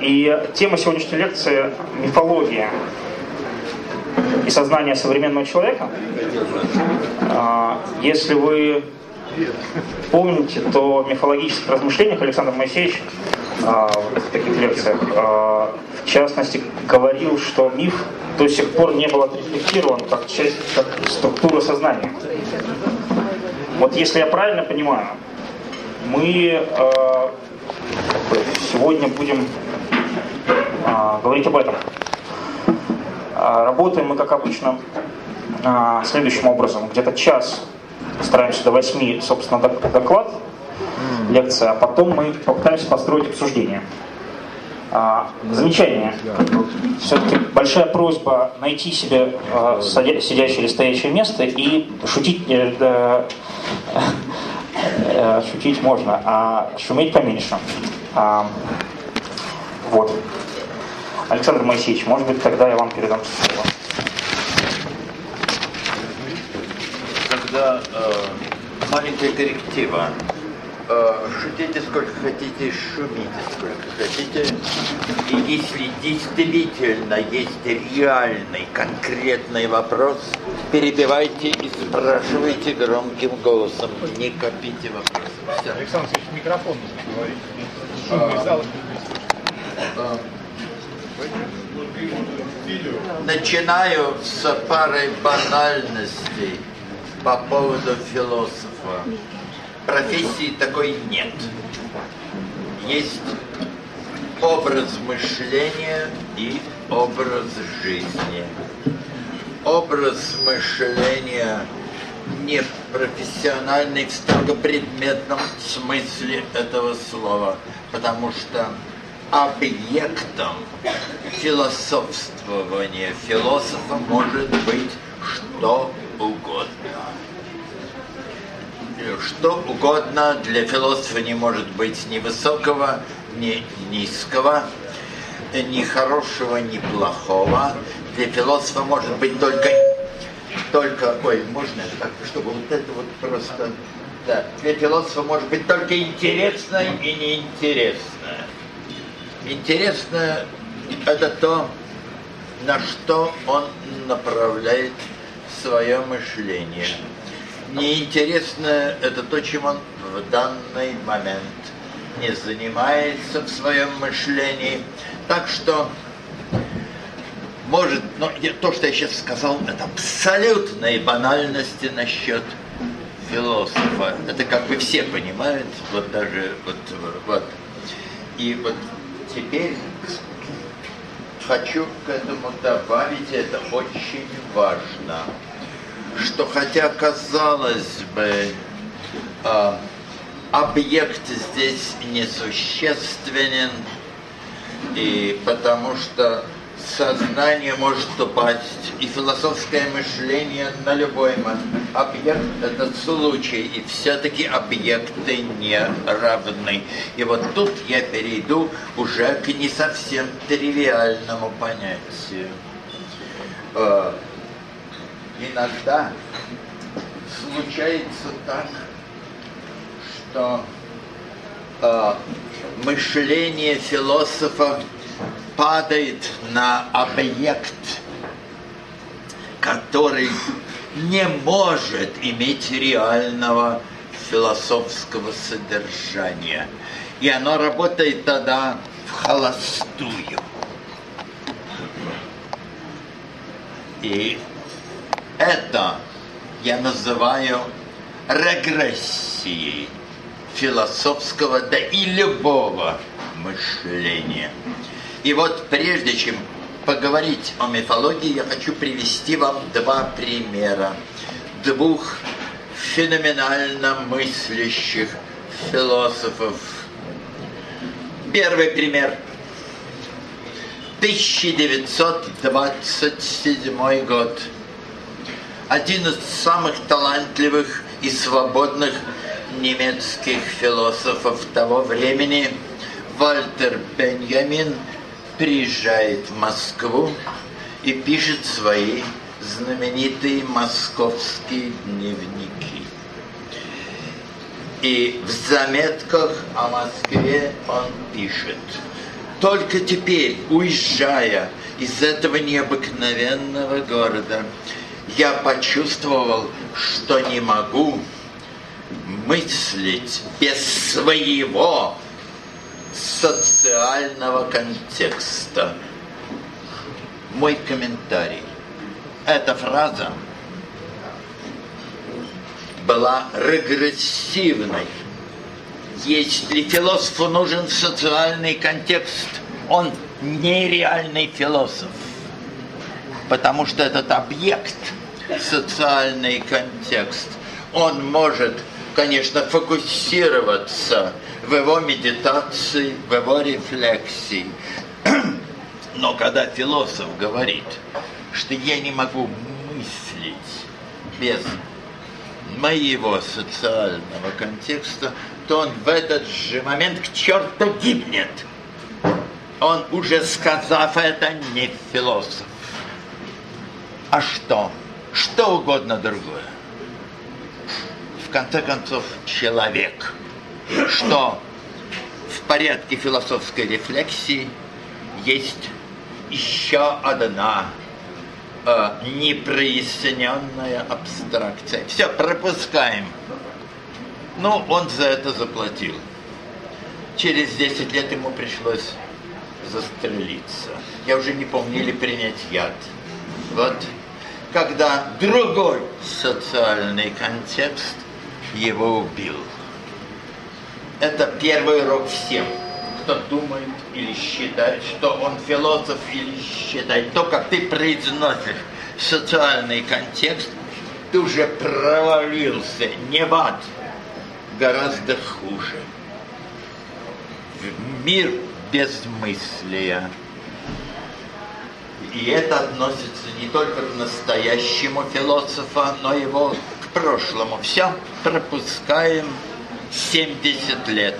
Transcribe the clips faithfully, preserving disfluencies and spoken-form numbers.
И тема сегодняшней лекции – мифология и сознание современного человека. Если вы помните, то в мифологических размышлениях Александр Моисеевич в таких лекциях, в частности, говорил, что миф до сих пор не был отрефлектирован как часть, как структура сознания. Вот если я правильно понимаю, мы сегодня будем говорить об этом. Работаем мы, как обычно, следующим образом. Где-то час стараемся до восьми, собственно, доклад, лекция, а потом мы попытаемся построить обсуждение. Замечание. Все-таки большая просьба найти себе сидящее или стоящее место и шутить, шутить можно, а шуметь поменьше. Вот. Александр Моисеевич, может быть, тогда я вам передам слово. Тогда э, маленькая корректива. Э, шутите сколько хотите, шумите сколько хотите. И если действительно есть реальный, конкретный вопрос, перебивайте и спрашивайте громким голосом. Не копите вопросы. Все. Александр Алексеевич, микрофон нужно говорить. Шумный зал. Начинаю с парой банальностей по поводу философа. Профессии такой нет. Есть образ мышления и образ жизни. Образ мышления не профессиональный в строго предметном смысле этого слова, потому что объектом философствования философа может быть что угодно. Что угодно для философа не может быть ни высокого, ни низкого, ни хорошего, ни плохого. Для философа может быть только, только, ой, можно это как-то, чтобы вот это вот просто, да, для философа может быть только интересное и неинтересное. Интересно это то, на что он направляет свое мышление. Неинтересно это то, чем он в данный момент не занимается в своем мышлении. Так что, может, но то, что я сейчас сказал, это абсолютные банальности насчет философа. Это как бы все понимают, вот даже вот, вот. И вот теперь хочу к этому добавить, это очень важно, что хотя, казалось бы, э, объект здесь несущественен, и потому что сознание может упасть, и философское мышление на любой объект – это случай, и все-таки объекты не равны. И вот тут я перейду уже к не совсем тривиальному понятию. Э, иногда случается так, что э, мышление философа падает на объект, который не может иметь реального философского содержания. И оно работает тогда в холостую. И это я называю регрессией философского, да и любого мышления. И вот прежде чем поговорить о мифологии, я хочу привести вам два примера двух феноменально мыслящих философов. Первый пример. тысяча девятьсот двадцать седьмой год. Один из самых талантливых и свободных немецких философов того времени, Вальтер Беньямин, приезжает в Москву и пишет свои знаменитые московские дневники. И в заметках о Москве он пишет: только теперь, уезжая из этого необыкновенного города, я почувствовал, что не могу мыслить без своего социального контекста. Мой комментарий. Эта фраза была регрессивной. Если философу нужен социальный контекст, он нереальный философ. Потому что этот объект, социальный контекст, он может, конечно, фокусироваться в его медитации, в его рефлексии. Но когда философ говорит, что я не могу мыслить без моего социального контекста, то он в этот же момент к черту гибнет. Он, уже сказав это, не философ. А что? Что угодно другое. В конце концов, человек. Что в порядке философской рефлексии есть еще одна э, непроясненная абстракция. Все, пропускаем. Ну, он за это заплатил. Через десять лет ему пришлось застрелиться. Я уже не помню, или принять яд. Вот. Когда другой социальный контекст его убил. Это первый урок всем, кто думает или считает, что он философ, или считает. То, как ты произносишь социальный контекст, ты уже провалился не в ад, гораздо хуже. В мир безмыслия. И это относится не только к настоящему философу, но и его к прошлому. Все, пропускаем семьдесят лет.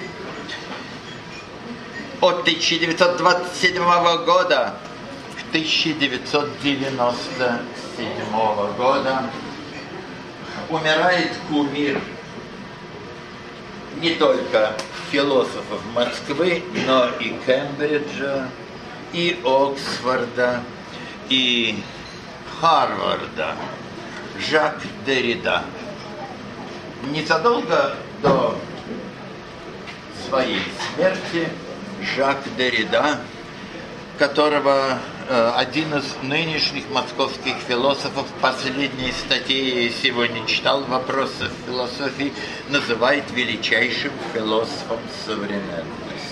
От тысяча девятьсот двадцать седьмого года к тысяча девятьсот девяносто седьмого года умирает кумир не только философов Москвы, но и Кембриджа, и Оксфорда, и Харварда, Жак Деррида. Незадолго до своей смерти Жак Деррида, которого э, один из нынешних московских философов, в последней статье я сегодня читал, «Вопросы в философии», называет величайшим философом современности.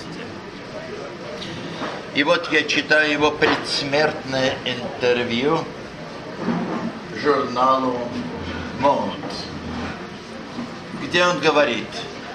И вот я читаю его предсмертное интервью журналу «Monde», где он говорит,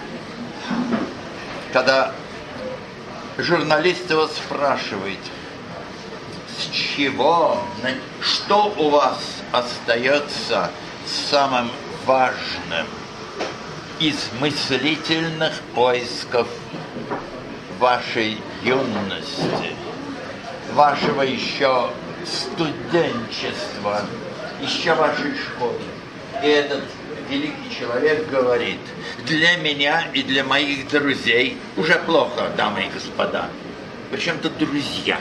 когда журналист его спрашивает, с чего, что у вас остается самым важным из мыслительных поисков вашей юности, вашего еще студенчества, еще вашей школы. И этот великий человек говорит, для меня и для моих друзей уже плохо, дамы и господа. Причем тут друзья.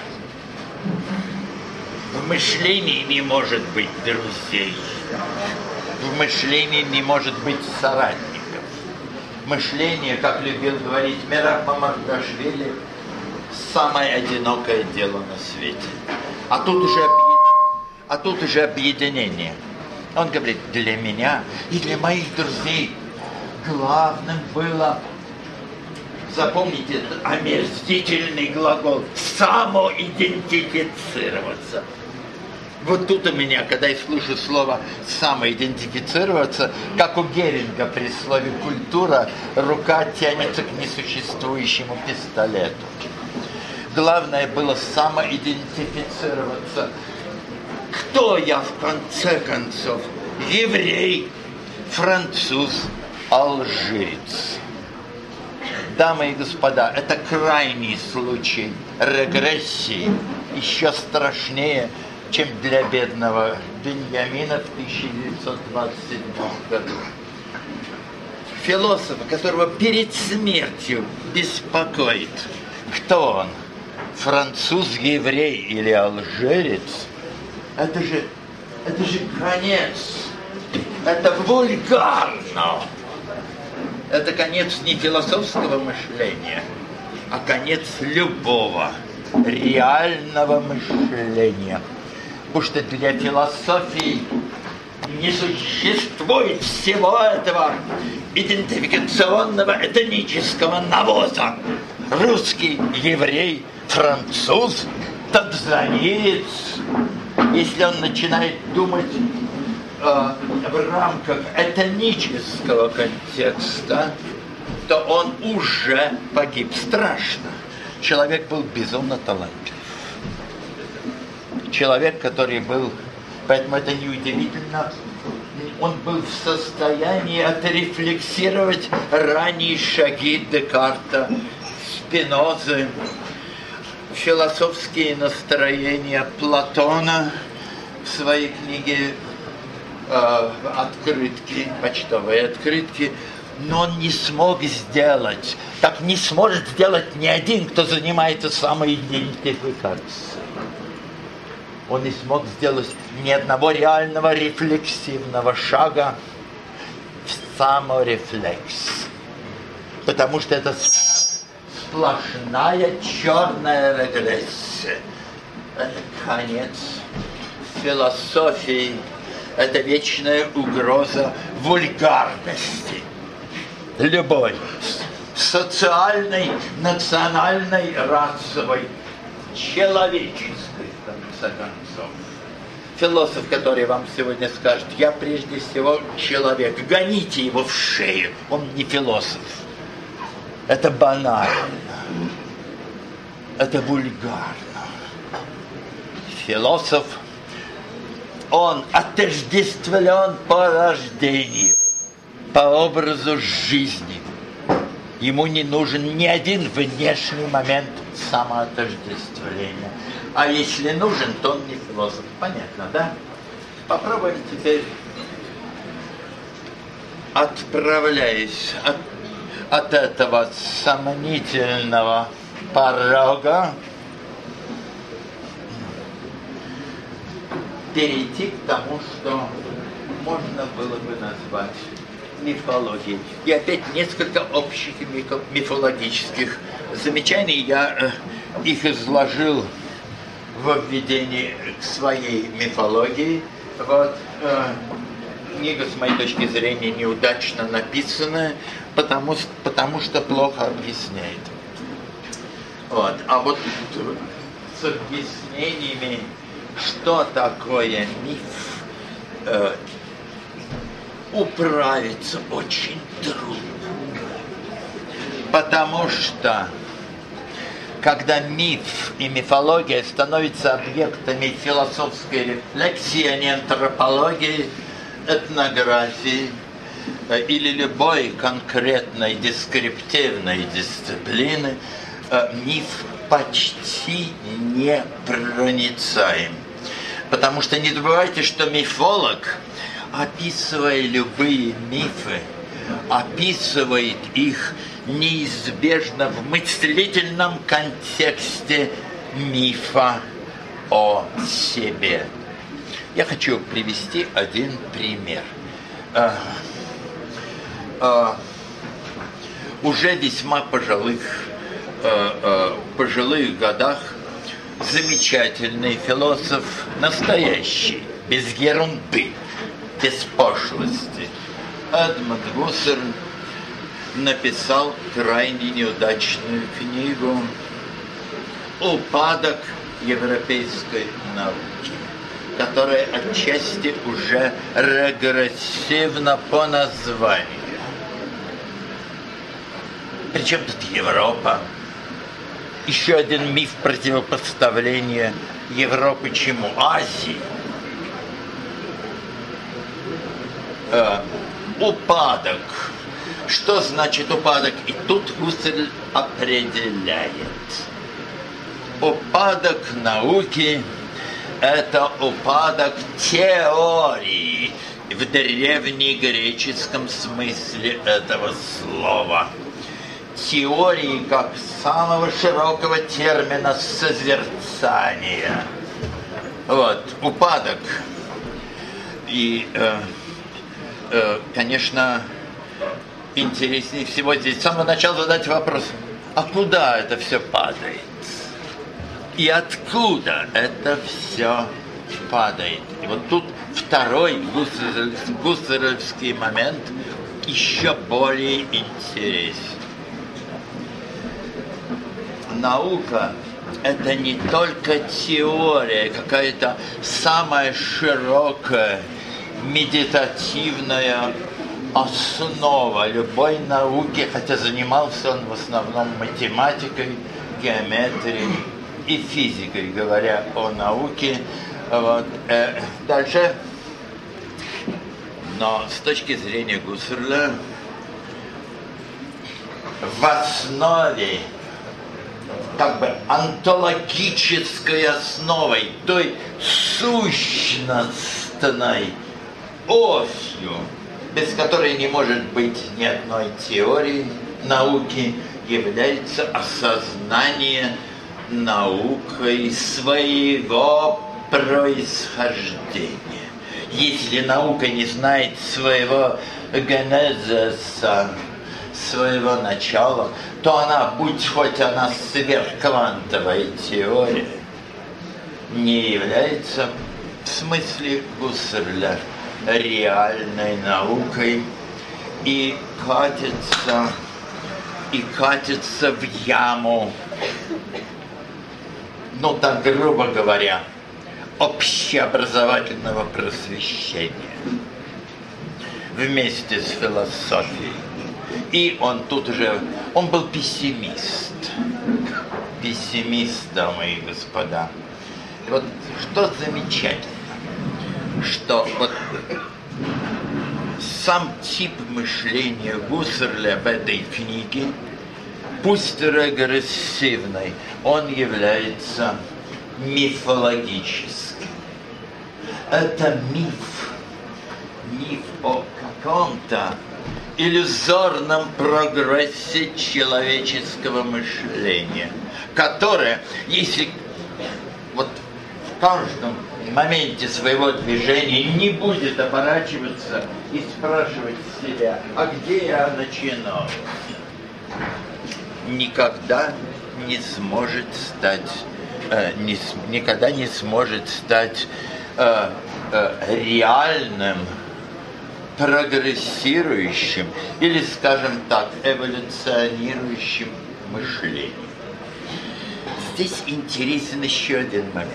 В мышлении не может быть друзей. В мышлении не может быть соратников. Мышление, как любил говорить Мераб Мамардашвили, самое одинокое дело на свете. А тут уже, а тут уже объединение. Он говорит, для меня и для моих друзей главным было, запомните этот омерзительный глагол, самоидентифицироваться. Вот тут у меня, когда я слышу слово «самоидентифицироваться», как у Геринга при слове «культура», рука тянется к несуществующему пистолету. Главное было самоидентифицироваться. Кто я, в конце концов? Еврей, француз, алжирец. Дамы и господа, это крайний случай регрессии, еще страшнее, чем для бедного Беньямина в тысяча девятьсот двадцать седьмом году. Философа, которого перед смертью беспокоит, кто он? француз-еврей или алжирец, это же, это же конец. Это вульгарно. Это конец не философского мышления, а конец любого реального мышления. Потому что для философии не существует всего этого идентификационного этнического навоза. Русский, еврей, француз, танзаниец. Если он начинает думать э, в рамках этнического контекста, то он уже погиб страшно. Человек был безумно талантлив. Человек, который был, поэтому это неудивительно, он был в состоянии отрефлексировать ранние шаги Декарта, Спинозы, философские настроения Платона в своей книге э, «Открытки», почтовые открытки, но он не смог сделать, так не сможет сделать ни один, кто занимается самоидентификацией. Он не смог сделать ни одного реального рефлексивного шага в саморефлекс. Потому что это сплошная черная регрессия. Это конец философии. Это вечная угроза вульгарности. Любой. Социальной, национальной, расовой, человеческой. В конце концов. Философ, который вам сегодня скажет: я прежде всего человек, гоните его в шею, он не философ. Это банально. Это вульгарно. Философ, он отождествлен по рождению, по образу жизни. Ему не нужен ни один внешний момент самоотождествления. А если нужен, то он не философ. Понятно, да? Попробуем теперь, отправляясь от, от этого сомнительного порога, перейти к тому, что можно было бы назвать мифологией. И опять несколько общих мифологических замечаний. Я э, их изложил в введении к своей мифологии. Вот, э, книга, с моей точки зрения, неудачно написанная, потому, потому что плохо объясняет. Вот. А вот с объяснениями, что такое миф, э, управиться очень трудно. Потому что когда миф и мифология становятся объектами философской рефлексии, а не антропологии, этнографии э, или любой конкретной дескриптивной дисциплины, э, миф почти непроницаем. Потому что не забывайте, что мифолог, описывая любые мифы, описывает их неизбежно в мыслительном контексте мифа о себе. Я хочу привести один пример. А, а, уже весьма пожилых, а, а, пожилых годах замечательный философ, настоящий, без ерунды, без пошлости, Эдмунд Гуссерль написал крайне неудачную книгу «Упадок европейской науки», которая отчасти уже регрессивна по названию. Причем тут Европа? Еще один миф противопоставления Европы чему? Азии. Э, упадок. Что значит упадок? И тут Гуссерль определяет. Упадок науки – это упадок теории в древнегреческом смысле этого слова. теории как самого широкого термина созерцания. Вот, упадок. И, э, э, конечно, интереснее всего здесь с самого начала задать вопрос, а куда это все падает? И откуда это все падает? И вот тут второй гуссерлевский момент еще более интересен. Наука – это не только теория, какая-то самая широкая, медитативная основа любой науки, хотя занимался он в основном математикой, геометрией и физикой, говоря о науке. Вот. Дальше, но с точки зрения Гуссерля, в основе, как бы онтологической основой, той сущностной осью, без которой не может быть ни одной теории науки, является осознание наукой своего происхождения. Если наука не знает своего генезиса, своего начала, то она, будь хоть она сверхквантовая теория, не является в смысле Гуссерля реальной наукой и катится, и катится в яму, ну так грубо говоря, общеобразовательного просвещения вместе с философией. И он тут уже, он был пессимист. Пессимист, дамы и господа. И вот что замечательно, что вот сам тип мышления Гуссерля в этой книге, пусть регрессивный, он является мифологическим. Это миф, миф о каком-то иллюзорном прогрессе человеческого мышления, которое, если вот в каждом моменте своего движения не будет оборачиваться и спрашивать себя, а где я начинал, никогда не сможет стать, э, не, никогда не сможет стать э, э, реальным, прогрессирующим или, скажем так, эволюционирующим мышлением. Здесь интересен еще один момент.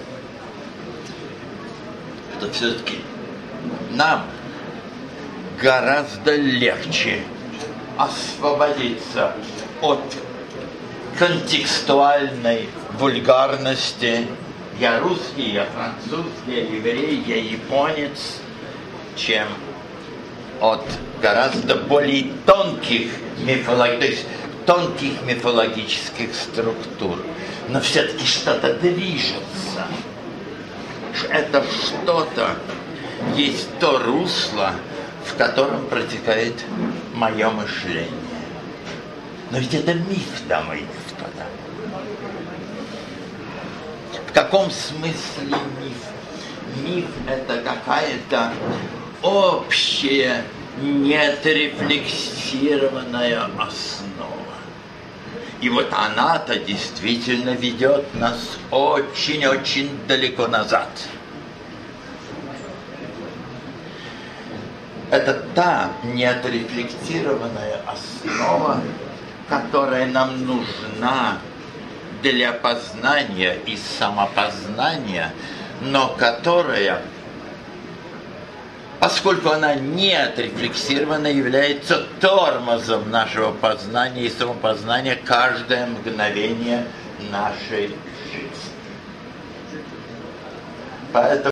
Что все-таки нам гораздо легче освободиться от контекстуальной вульгарности. Я русский, я французский, я еврей, я японец, чем от гораздо более тонких мифологических, то есть тонких мифологических структур. Но все-таки что-то движется. Это что-то есть то русло, в котором протекает мое мышление. Но ведь это миф, дамы и господа. В каком смысле миф? Миф – это какая-то общая, неотрефлексированная основа. И вот она-то действительно ведет нас очень-очень далеко назад. Это та неотрефлексированная основа, которая нам нужна для познания и самопознания, но которая, поскольку она не отрефлексирована, является тормозом нашего познания и самопознания каждое мгновение нашей жизни. Поэтому